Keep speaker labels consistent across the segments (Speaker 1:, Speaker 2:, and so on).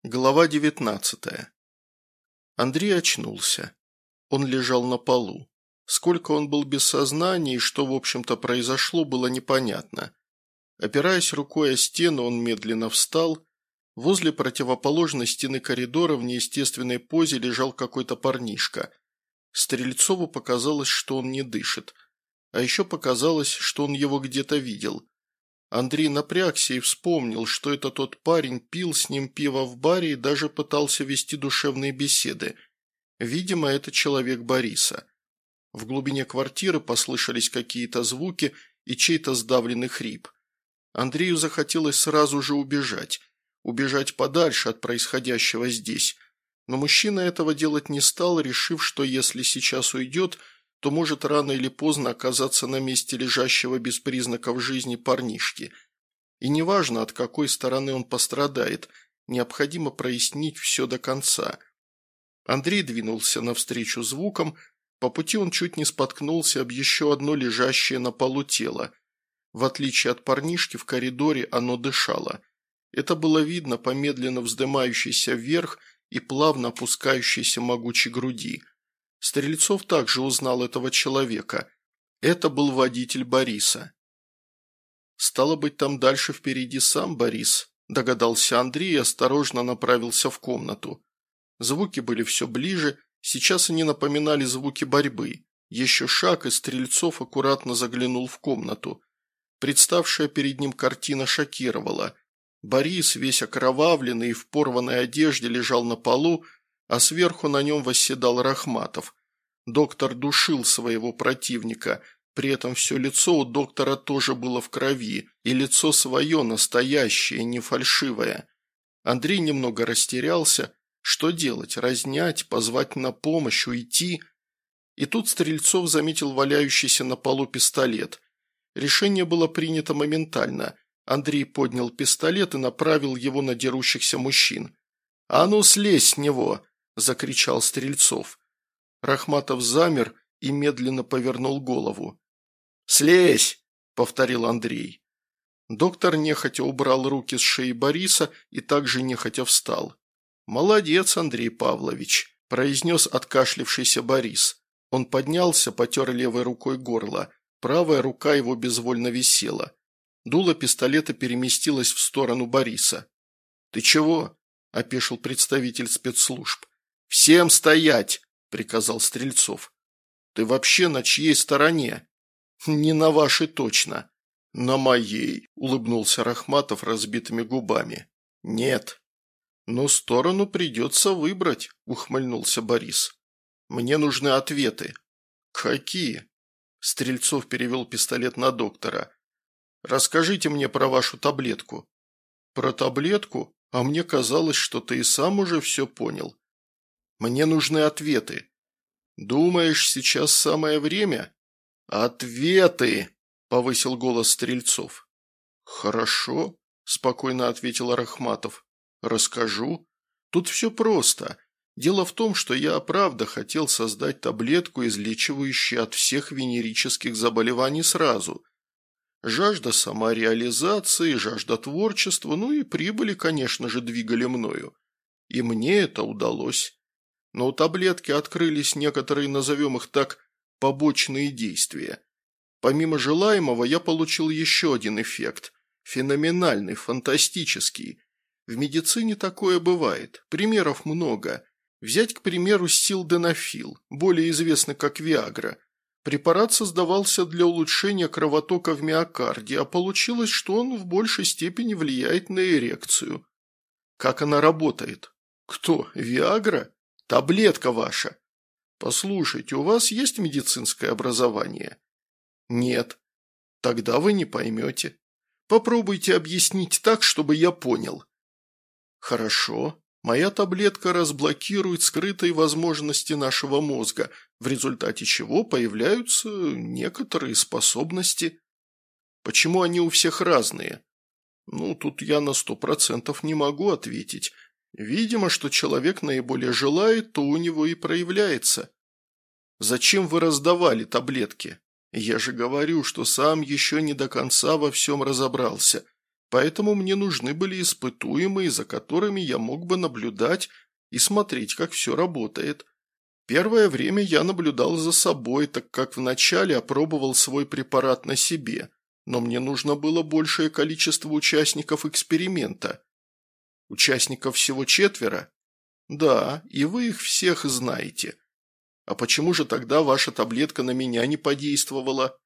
Speaker 1: Глава 19. Андрей очнулся. Он лежал на полу. Сколько он был без сознания и что, в общем-то, произошло, было непонятно. Опираясь рукой о стену, он медленно встал. Возле противоположной стены коридора в неестественной позе лежал какой-то парнишка. Стрельцову показалось, что он не дышит. А еще показалось, что он его где-то видел. Андрей напрягся и вспомнил, что это тот парень пил с ним пиво в баре и даже пытался вести душевные беседы. Видимо, это человек Бориса. В глубине квартиры послышались какие-то звуки и чей-то сдавленный хрип. Андрею захотелось сразу же убежать. Убежать подальше от происходящего здесь. Но мужчина этого делать не стал, решив, что если сейчас уйдет, то может рано или поздно оказаться на месте лежащего без признаков жизни парнишки. И неважно, от какой стороны он пострадает, необходимо прояснить все до конца. Андрей двинулся навстречу звукам, по пути он чуть не споткнулся об еще одно лежащее на полу тело. В отличие от парнишки, в коридоре оно дышало. Это было видно по медленно вздымающейся вверх и плавно опускающейся могучей груди. Стрельцов также узнал этого человека. Это был водитель Бориса. «Стало быть, там дальше впереди сам Борис», – догадался Андрей и осторожно направился в комнату. Звуки были все ближе, сейчас они напоминали звуки борьбы. Еще шаг, и Стрельцов аккуратно заглянул в комнату. Представшая перед ним картина шокировала. Борис, весь окровавленный и в порванной одежде, лежал на полу, а сверху на нем восседал Рахматов. Доктор душил своего противника, при этом все лицо у доктора тоже было в крови, и лицо свое настоящее, не фальшивое. Андрей немного растерялся. Что делать? Разнять, позвать на помощь, уйти? И тут Стрельцов заметил валяющийся на полу пистолет. Решение было принято моментально. Андрей поднял пистолет и направил его на дерущихся мужчин. «А ну, слезь с него!» – закричал Стрельцов. Рахматов замер и медленно повернул голову. «Слезь!» – повторил Андрей. Доктор нехотя убрал руки с шеи Бориса и также нехотя встал. «Молодец, Андрей Павлович», – произнес откашлившийся Борис. Он поднялся, потер левой рукой горло. Правая рука его безвольно висела. Дуло пистолета переместилось в сторону Бориса. «Ты чего?» – опешил представитель спецслужб. «Всем стоять!» – приказал Стрельцов. «Ты вообще на чьей стороне?» «Не на вашей точно». «На моей», – улыбнулся Рахматов разбитыми губами. «Нет». «Но сторону придется выбрать», – ухмыльнулся Борис. «Мне нужны ответы». «Какие?» Стрельцов перевел пистолет на доктора. «Расскажите мне про вашу таблетку». «Про таблетку? А мне казалось, что ты и сам уже все понял». «Мне нужны ответы». «Думаешь, сейчас самое время?» «Ответы!» – повысил голос Стрельцов. «Хорошо», – спокойно ответил Рахматов. «Расскажу. Тут все просто. Дело в том, что я правда хотел создать таблетку, излечивающую от всех венерических заболеваний сразу. Жажда самореализации, жажда творчества, ну и прибыли, конечно же, двигали мною. И мне это удалось. Но у таблетки открылись некоторые, назовем их так, побочные действия. Помимо желаемого я получил еще один эффект. Феноменальный, фантастический. В медицине такое бывает. Примеров много. Взять, к примеру, силденафил, более известный как Виагра. Препарат создавался для улучшения кровотока в миокарде, а получилось, что он в большей степени влияет на эрекцию. Как она работает? Кто? Виагра? Таблетка ваша. Послушайте, у вас есть медицинское образование? Нет. Тогда вы не поймете. Попробуйте объяснить так, чтобы я понял. Хорошо. Моя таблетка разблокирует скрытые возможности нашего мозга, в результате чего появляются некоторые способности. Почему они у всех разные? Ну, тут я на 100% не могу ответить. Видимо, что человек наиболее желает, то у него и проявляется. Зачем вы раздавали таблетки? Я же говорю, что сам еще не до конца во всем разобрался. Поэтому мне нужны были испытуемые, за которыми я мог бы наблюдать и смотреть, как все работает. Первое время я наблюдал за собой, так как вначале опробовал свой препарат на себе, но мне нужно было большее количество участников эксперимента. Участников всего 4? Да, и вы их всех знаете. А почему же тогда ваша таблетка на меня не подействовала?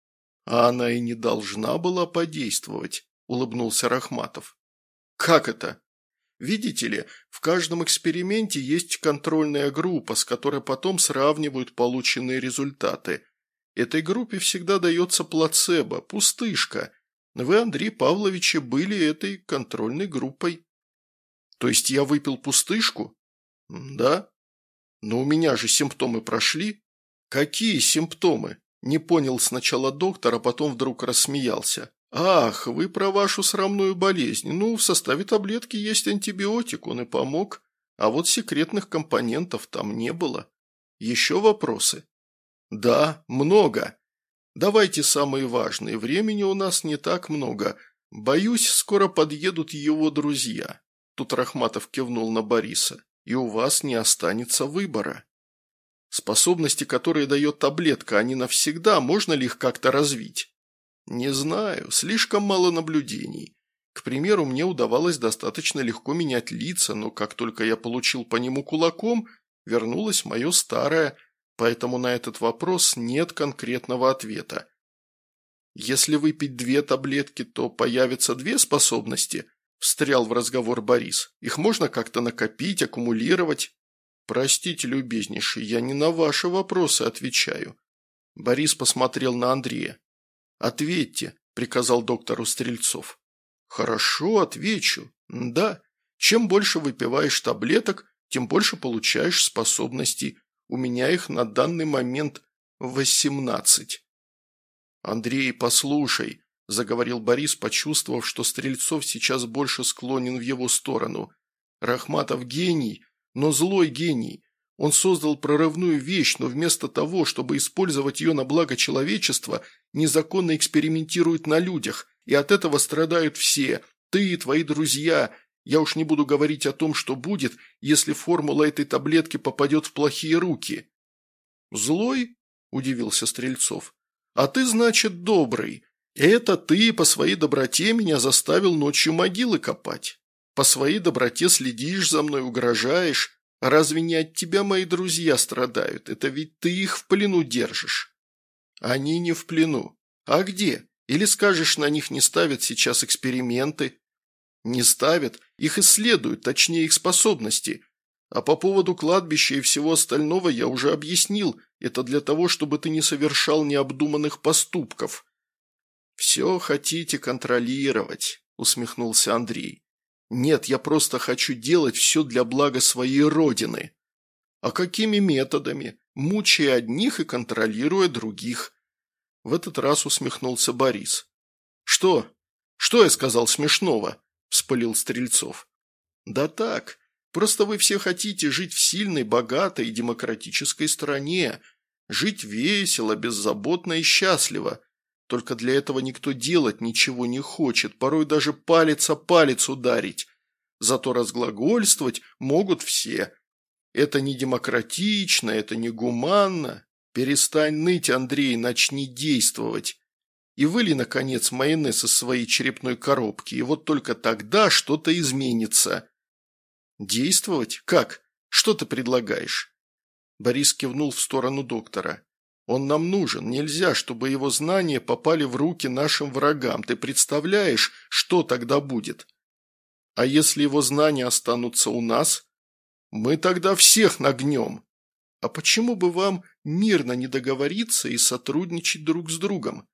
Speaker 1: А она и не должна была подействовать, улыбнулся Рахматов. Как это? Видите ли, в каждом эксперименте есть контрольная группа, с которой потом сравнивают полученные результаты. Этой группе всегда дается плацебо, пустышка. Вы, Андрей Павлович, были этой контрольной группой. То есть я выпил пустышку? Да. Но у меня же симптомы прошли. Какие симптомы? Не понял сначала доктор, а потом вдруг рассмеялся. «Ах, вы про вашу срамную болезнь. Ну, в составе таблетки есть антибиотик, он и помог. А вот секретных компонентов там не было. Еще вопросы?» «Да, много. Давайте самые важные. Времени у нас не так много. Боюсь, скоро подъедут его друзья». Тут Рахматов кивнул на Бориса. «И у вас не останется выбора. Способности, которые дает таблетка, они навсегда, можно ли их как-то развить?» «Не знаю, слишком мало наблюдений. К примеру, мне удавалось достаточно легко менять лица, но как только я получил по нему кулаком, вернулось мое старое, поэтому на этот вопрос нет конкретного ответа. Если выпить 2 таблетки, то появятся 2 способности», – встрял в разговор Борис. «Их можно как-то накопить, аккумулировать?» «Простите, любезнейший, я не на ваши вопросы отвечаю». Борис посмотрел на Андрея. «Ответьте», – приказал доктору Стрельцов. «Хорошо, отвечу. Да, чем больше выпиваешь таблеток, тем больше получаешь способностей. У меня их на данный момент 18. «Андрей, послушай», – заговорил Борис, почувствовав, что Стрельцов сейчас больше склонен в его сторону. «Рахматов гений, но злой гений. Он создал прорывную вещь, но вместо того, чтобы использовать ее на благо человечества, незаконно экспериментирует на людях, и от этого страдают все. Ты и твои друзья. Я уж не буду говорить о том, что будет, если формула этой таблетки попадет в плохие руки». «Злой?» – удивился Стрельцов. «А ты, значит, добрый. Это ты по своей доброте меня заставил ночью могилы копать. По своей доброте следишь за мной, угрожаешь. Разве не от тебя мои друзья страдают? Это ведь ты их в плену держишь». «Они не в плену. А где? Или скажешь, на них не ставят сейчас эксперименты?» «Не ставят. Их исследуют, точнее их способности. А по поводу кладбища и всего остального я уже объяснил. Это для того, чтобы ты не совершал необдуманных поступков». «Все хотите контролировать», – усмехнулся Андрей. «Нет, я просто хочу делать все для блага своей родины». «А какими методами? Мучая одних и контролируя других». В этот раз усмехнулся Борис. «Что? Что я сказал смешного?» – вспылил Стрельцов. «Да так, просто вы все хотите жить в сильной, богатой и демократической стране, жить весело, беззаботно и счастливо. Только для этого никто делать ничего не хочет, порой даже палец о палец ударить. Зато разглагольствовать могут все. Это не демократично, это не гуманно. Перестань ныть, Андрей, начни действовать. И выли, наконец, майонез из своей черепной коробки, и вот только тогда что-то изменится». «Действовать? Как? Что ты предлагаешь?» Борис кивнул в сторону доктора. «Он нам нужен. Нельзя, чтобы его знания попали в руки нашим врагам. Ты представляешь, что тогда будет? А если его знания останутся у нас? Мы тогда всех нагнем. А почему бы вам мирно не договориться и сотрудничать друг с другом?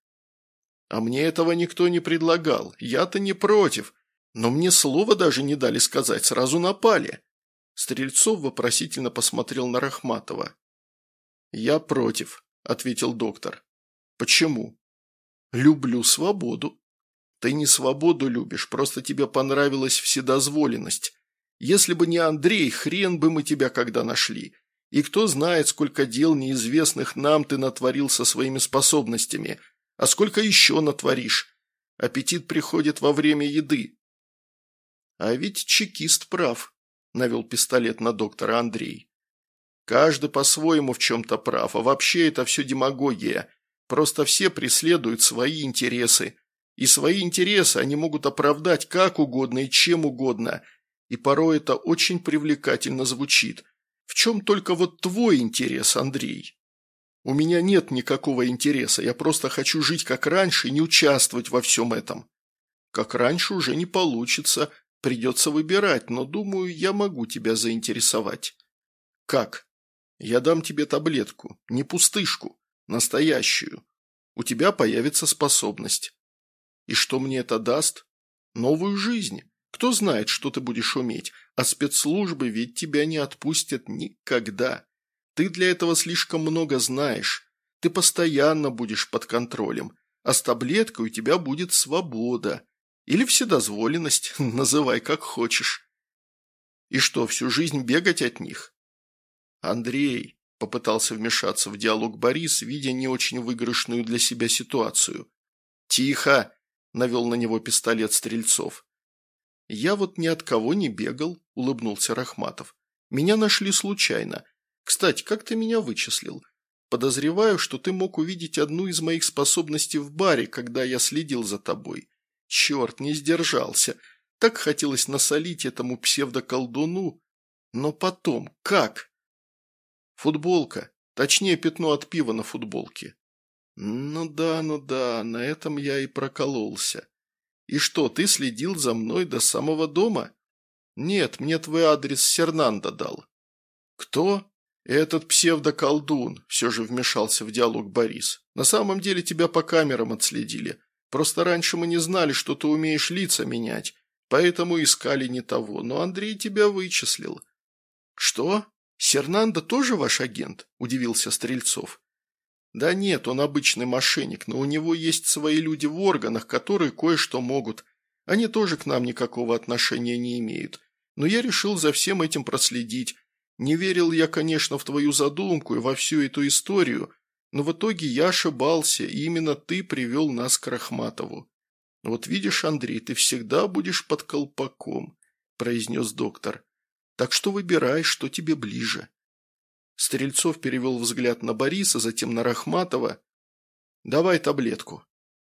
Speaker 1: А мне этого никто не предлагал. Я-то не против. Но мне слова даже не дали сказать, сразу напали». Стрельцов вопросительно посмотрел на Рахматова. «Я против», – ответил доктор. «Почему?» «Люблю свободу». «Ты не свободу любишь, просто тебе понравилась вседозволенность. Если бы не Андрей, хрен бы мы тебя когда нашли. И кто знает, сколько дел неизвестных нам ты натворил со своими способностями, а сколько еще натворишь. Аппетит приходит во время еды». «А ведь чекист прав», – навел пистолет на доктора Андрей. «Каждый по-своему в чем-то прав, а вообще это все демагогия. Просто все преследуют свои интересы. И свои интересы они могут оправдать как угодно и чем угодно. И порой это очень привлекательно звучит. В чем только вот твой интерес, Андрей?» «У меня нет никакого интереса, я просто хочу жить как раньше и не участвовать во всем этом». «Как раньше уже не получится, придется выбирать, но, думаю, я могу тебя заинтересовать». «Как?» «Я дам тебе таблетку, не пустышку, настоящую. У тебя появится способность». «И что мне это даст?» «Новую жизнь. Кто знает, что ты будешь уметь, а спецслужбы ведь тебя не отпустят никогда. Ты для этого слишком много знаешь. Ты постоянно будешь под контролем, а с таблеткой у тебя будет свобода. Или вседозволенность, называй как хочешь». «И что, всю жизнь бегать от них?» «Андрей», – попытался вмешаться в диалог Борис, видя не очень выигрышную для себя ситуацию. «Тихо!» – навел на него пистолет Стрельцов. «Я вот ни от кого не бегал», – улыбнулся Рахматов. «Меня нашли случайно. Кстати, как ты меня вычислил? Подозреваю, что ты мог увидеть одну из моих способностей в баре, когда я следил за тобой. Черт, не сдержался. Так хотелось насолить этому псевдоколдуну. Но потом, как?» «Футболка. Точнее, пятно от пива на футболке». Ну да, на этом я и прокололся. И что, ты следил за мной до самого дома?» «Нет, мне твой адрес Сернандо дал». «Кто?» «Этот псевдоколдун», – все же вмешался в диалог Борис. «На самом деле тебя по камерам отследили. Просто раньше мы не знали, что ты умеешь лица менять, поэтому искали не того, но Андрей тебя вычислил». «Что? Сернандо тоже ваш агент?» – удивился Стрельцов. «Да нет, он обычный мошенник, но у него есть свои люди в органах, которые кое-что могут. Они тоже к нам никакого отношения не имеют. Но я решил за всем этим проследить. Не верил я, конечно, в твою задумку и во всю эту историю, но в итоге я ошибался, и именно ты привел нас к Рахматову. Вот видишь, Андрей, ты всегда будешь под колпаком», – произнес доктор. «Так что выбирай, что тебе ближе». Стрельцов перевел взгляд на Бориса, затем на Рахматова. «Давай таблетку».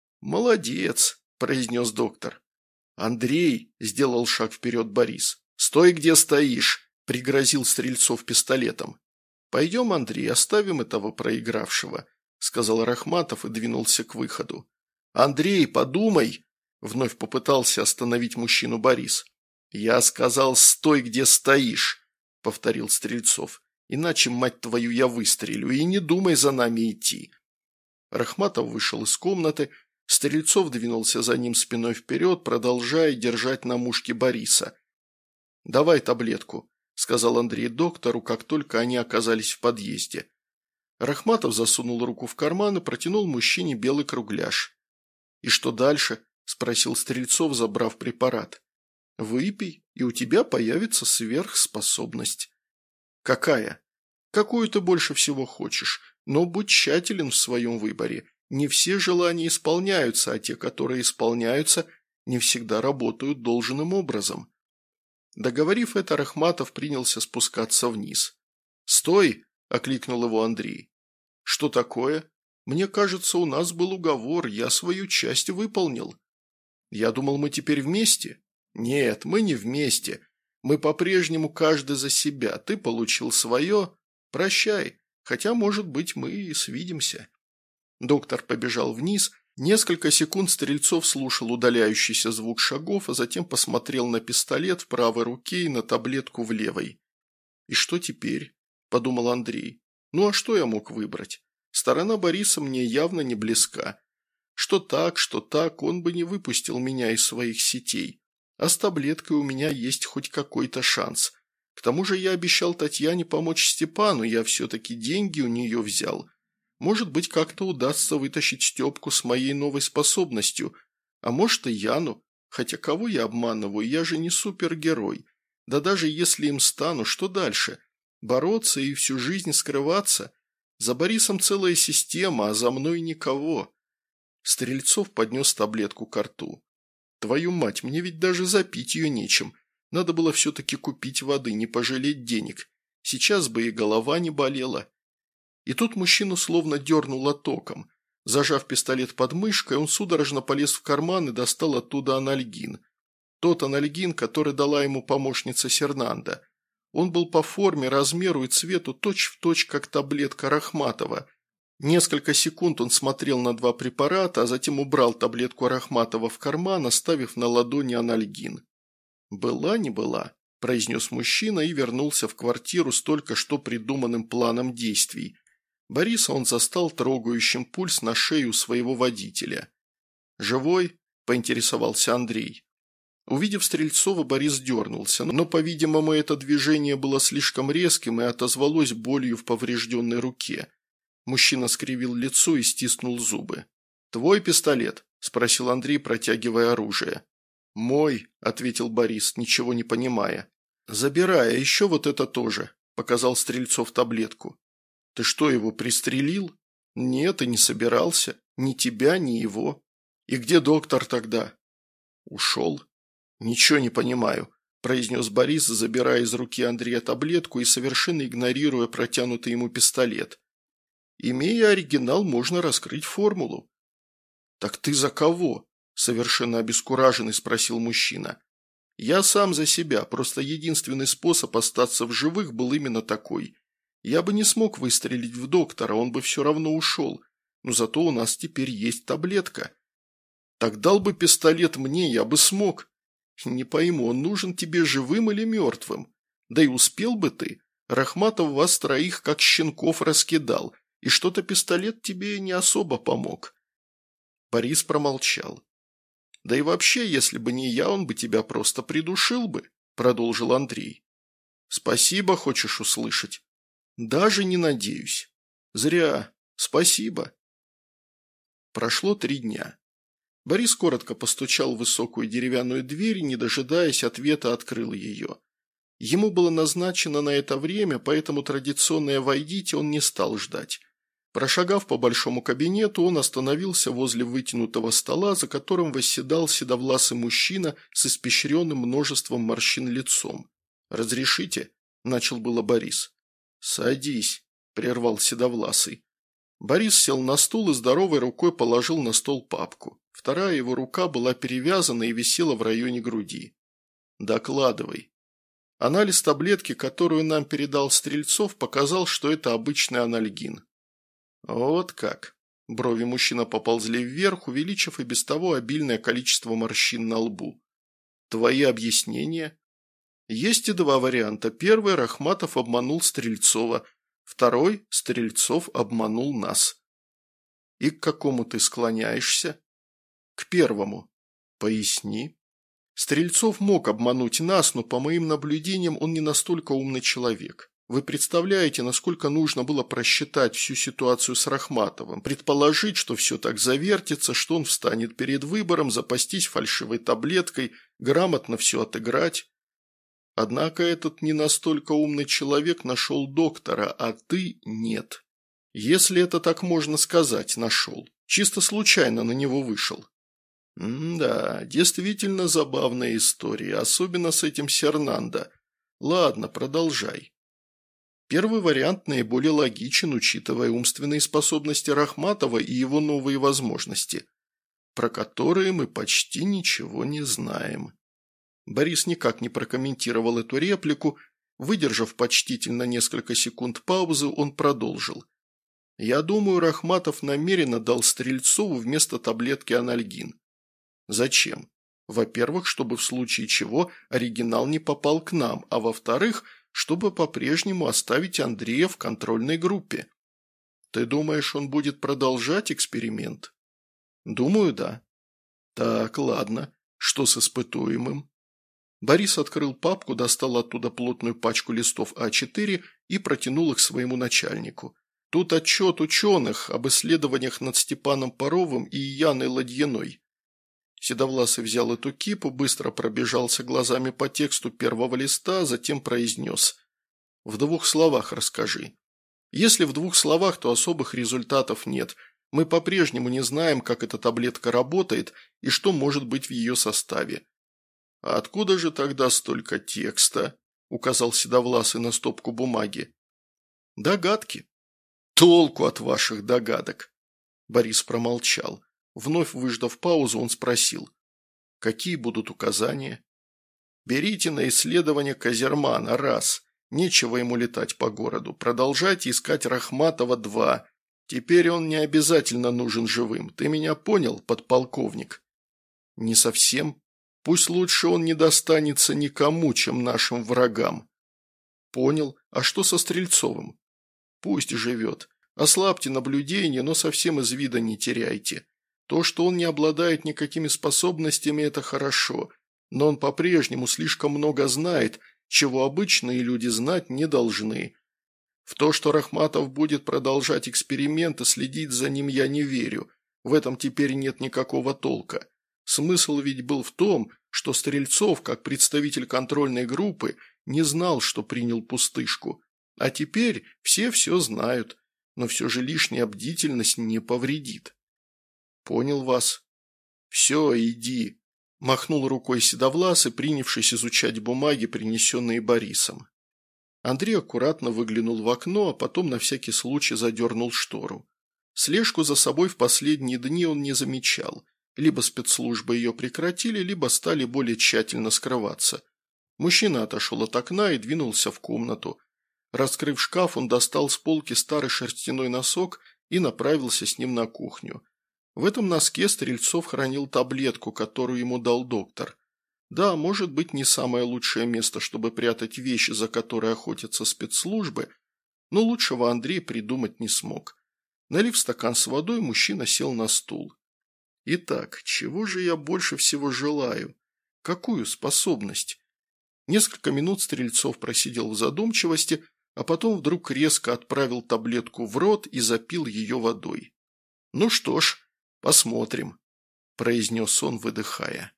Speaker 1: «Молодец», – произнес доктор. «Андрей», – сделал шаг вперед Борис. «Стой, где стоишь», – пригрозил Стрельцов пистолетом. «Пойдем, Андрей, оставим этого проигравшего», – сказал Рахматов и двинулся к выходу. «Андрей, подумай», – вновь попытался остановить мужчину Борис. «Я сказал, стой, где стоишь», – повторил Стрельцов. «Иначе, мать твою, я выстрелю, и не думай за нами идти». Рахматов вышел из комнаты, Стрельцов двинулся за ним спиной вперед, продолжая держать на мушке Бориса. «Давай таблетку», – сказал Андрей доктору, как только они оказались в подъезде. Рахматов засунул руку в карман и протянул мужчине белый кругляш. «И что дальше?» – спросил Стрельцов, забрав препарат. «Выпей, и у тебя появится сверхспособность». «Какая?» «Какую ты больше всего хочешь, но будь тщателен в своем выборе. Не все желания исполняются, а те, которые исполняются, не всегда работают должным образом». Договорив это, Рахматов принялся спускаться вниз. «Стой!» – окликнул его Андрей. «Что такое? Мне кажется, у нас был уговор, я свою часть выполнил». «Я думал, мы теперь вместе?» «Нет, мы не вместе. Мы по-прежнему каждый за себя. Ты получил свое. Прощай. Хотя, может быть, мы и свидимся». Доктор побежал вниз. Несколько секунд Стрельцов слушал удаляющийся звук шагов, а затем посмотрел на пистолет в правой руке и на таблетку в левой. «И что теперь?» – подумал Андрей. «Ну а что я мог выбрать? Сторона Бориса мне явно не близка. Что так, он бы не выпустил меня из своих сетей. А с таблеткой у меня есть хоть какой-то шанс. К тому же я обещал Татьяне помочь Степану, я все-таки деньги у нее взял. Может быть, как-то удастся вытащить Степку с моей новой способностью. А может и Яну. Хотя кого я обманываю, я же не супергерой. Да даже если им стану, что дальше? Бороться и всю жизнь скрываться? За Борисом целая система, а за мной никого. Стрельцов поднес таблетку ко рту. «Твою мать, мне ведь даже запить ее нечем. Надо было все-таки купить воды, не пожалеть денег. Сейчас бы и голова не болела». И тут мужчину словно дернуло током. Зажав пистолет под мышкой, он судорожно полез в карман и достал оттуда анальгин. Тот анальгин, который дала ему помощница Сернанда. Он был по форме, размеру и цвету точь-в-точь, как таблетка Рахматова. Несколько секунд он смотрел на два препарата, а затем убрал таблетку Рахматова в карман, оставив на ладони анальгин. «Была не была», – произнес мужчина и вернулся в квартиру с только что придуманным планом действий. Бориса он застал трогающим пульс на шею своего водителя. «Живой?» – поинтересовался Андрей. Увидев Стрельцова, Борис дернулся, но, по-видимому, это движение было слишком резким и отозвалось болью в поврежденной руке. Мужчина скривил лицо и стиснул зубы. «Твой пистолет?» – спросил Андрей, протягивая оружие. «Мой», – ответил Борис, ничего не понимая. «Забирай, а еще вот это тоже», – показал Стрельцов таблетку. «Ты что, его пристрелил?» «Нет, и не собирался. Ни тебя, ни его. И где доктор тогда?» «Ушел». «Ничего не понимаю», – произнес Борис, забирая из руки Андрея таблетку и совершенно игнорируя протянутый ему пистолет. «Имея оригинал, можно раскрыть формулу». «Так ты за кого?» – совершенно обескураженный спросил мужчина. «Я сам за себя, просто единственный способ остаться в живых был именно такой. Я бы не смог выстрелить в доктора, он бы все равно ушел, но зато у нас теперь есть таблетка. Так дал бы пистолет мне, я бы смог». «Не пойму, он нужен тебе живым или мертвым? Да и успел бы ты. Рахматов вас троих как щенков раскидал, и что-то пистолет тебе не особо помог». Борис промолчал. «Да и вообще, если бы не я, он бы тебя просто придушил бы», – продолжил Андрей. «Спасибо, хочешь услышать?» «Даже не надеюсь». «Зря. Спасибо». Прошло 3 дня. Борис коротко постучал в высокую деревянную дверь и, не дожидаясь ответа, открыл ее. Ему было назначено на это время, поэтому традиционное «войдите» он не стал ждать. Прошагав по большому кабинету, он остановился возле вытянутого стола, за которым восседал седовласый мужчина с испещренным множеством морщин лицом. «Разрешите?» – начал было Борис. «Садись», – прервал седовласый. Борис сел на стул и здоровой рукой положил на стол папку. Вторая его рука была перевязана и висела в районе груди. «Докладывай». Анализ таблетки, которую нам передал Стрельцов, показал, что это обычный анальгин. «Вот как». Брови мужчины поползли вверх, увеличив и без того обильное количество морщин на лбу. «Твои объяснения?» «Есть и 2 варианта. Первый – Рахматов обманул Стрельцова. Второй – Стрельцов обманул нас». «И к какому ты склоняешься?» «К первому». «Поясни». «Стрельцов мог обмануть нас, но, по моим наблюдениям, он не настолько умный человек. Вы представляете, насколько нужно было просчитать всю ситуацию с Рахматовым, предположить, что все так завертится, что он встанет перед выбором, запастись фальшивой таблеткой, грамотно все отыграть. Однако этот не настолько умный человек нашел доктора, а ты нет. Если это так можно сказать, нашел. Чисто случайно на него вышел». «Да, действительно забавная история, особенно с этим Сернандо. Ладно, продолжай». Первый вариант наиболее логичен, учитывая умственные способности Рахматова и его новые возможности, про которые мы почти ничего не знаем. Борис никак не прокомментировал эту реплику. Выдержав почтительно несколько секунд паузы, он продолжил. «Я думаю, Рахматов намеренно дал Стрельцову вместо таблетки анальгин. Зачем? Во-первых, чтобы в случае чего оригинал не попал к нам, а во-вторых, чтобы по-прежнему оставить Андрея в контрольной группе. Ты думаешь, он будет продолжать эксперимент?» «Думаю, да». «Так, ладно. Что с испытуемым?» Борис открыл папку, достал оттуда плотную пачку листов А4 и протянул их своему начальнику. «Тут отчет ученых об исследованиях над Степаном Паровым и Яной Ладьиной». Седовласый взял эту кипу, быстро пробежался глазами по тексту первого листа, затем произнес: «В 2 словах расскажи». «Если в 2 словах, то особых результатов нет. Мы по-прежнему не знаем, как эта таблетка работает и что может быть в ее составе». «А откуда же тогда столько текста?» – указал Седовласый на стопку бумаги. «Догадки». «Толку от ваших догадок!» Борис промолчал. Вновь выждав паузу, он спросил: «Какие будут указания?» «Берите на исследование Козермана, раз. Нечего ему летать по городу. Продолжайте искать Рахматова, два. Теперь он не обязательно нужен живым. Ты меня понял, подполковник?» «Не совсем. Пусть лучше он не достанется никому, чем нашим врагам». «Понял. А что со Стрельцовым?» «Пусть живет. Ослабьте наблюдение, но совсем из вида не теряйте. То, что он не обладает никакими способностями, это хорошо, но он по-прежнему слишком много знает, чего обычные люди знать не должны. В то, что Рахматов будет продолжать эксперимент и следить за ним, я не верю. В этом теперь нет никакого толка. Смысл ведь был в том, что Стрельцов, как представитель контрольной группы, не знал, что принял пустышку. А теперь все знают, но все же лишняя бдительность не повредит». «Понял вас». «Все, иди», – махнул рукой Седовласый, принявшись изучать бумаги, принесенные Борисом. Андрей аккуратно выглянул в окно, а потом на всякий случай задернул штору. Слежку за собой в последние дни он не замечал. Либо спецслужбы ее прекратили, либо стали более тщательно скрываться. Мужчина отошел от окна и двинулся в комнату. Раскрыв шкаф, он достал с полки старый шерстяной носок и направился с ним на кухню. В этом носке Стрельцов хранил таблетку, которую ему дал доктор. Да, может быть, не самое лучшее место, чтобы прятать вещи, за которые охотятся спецслужбы, но лучшего Андрей придумать не смог. Налив стакан с водой, мужчина сел на стул. «Итак, чего же я больше всего желаю? Какую способность?» Несколько минут Стрельцов просидел в задумчивости, а потом вдруг резко отправил таблетку в рот и запил ее водой. «Ну что ж, посмотрим», – произнес он, выдыхая.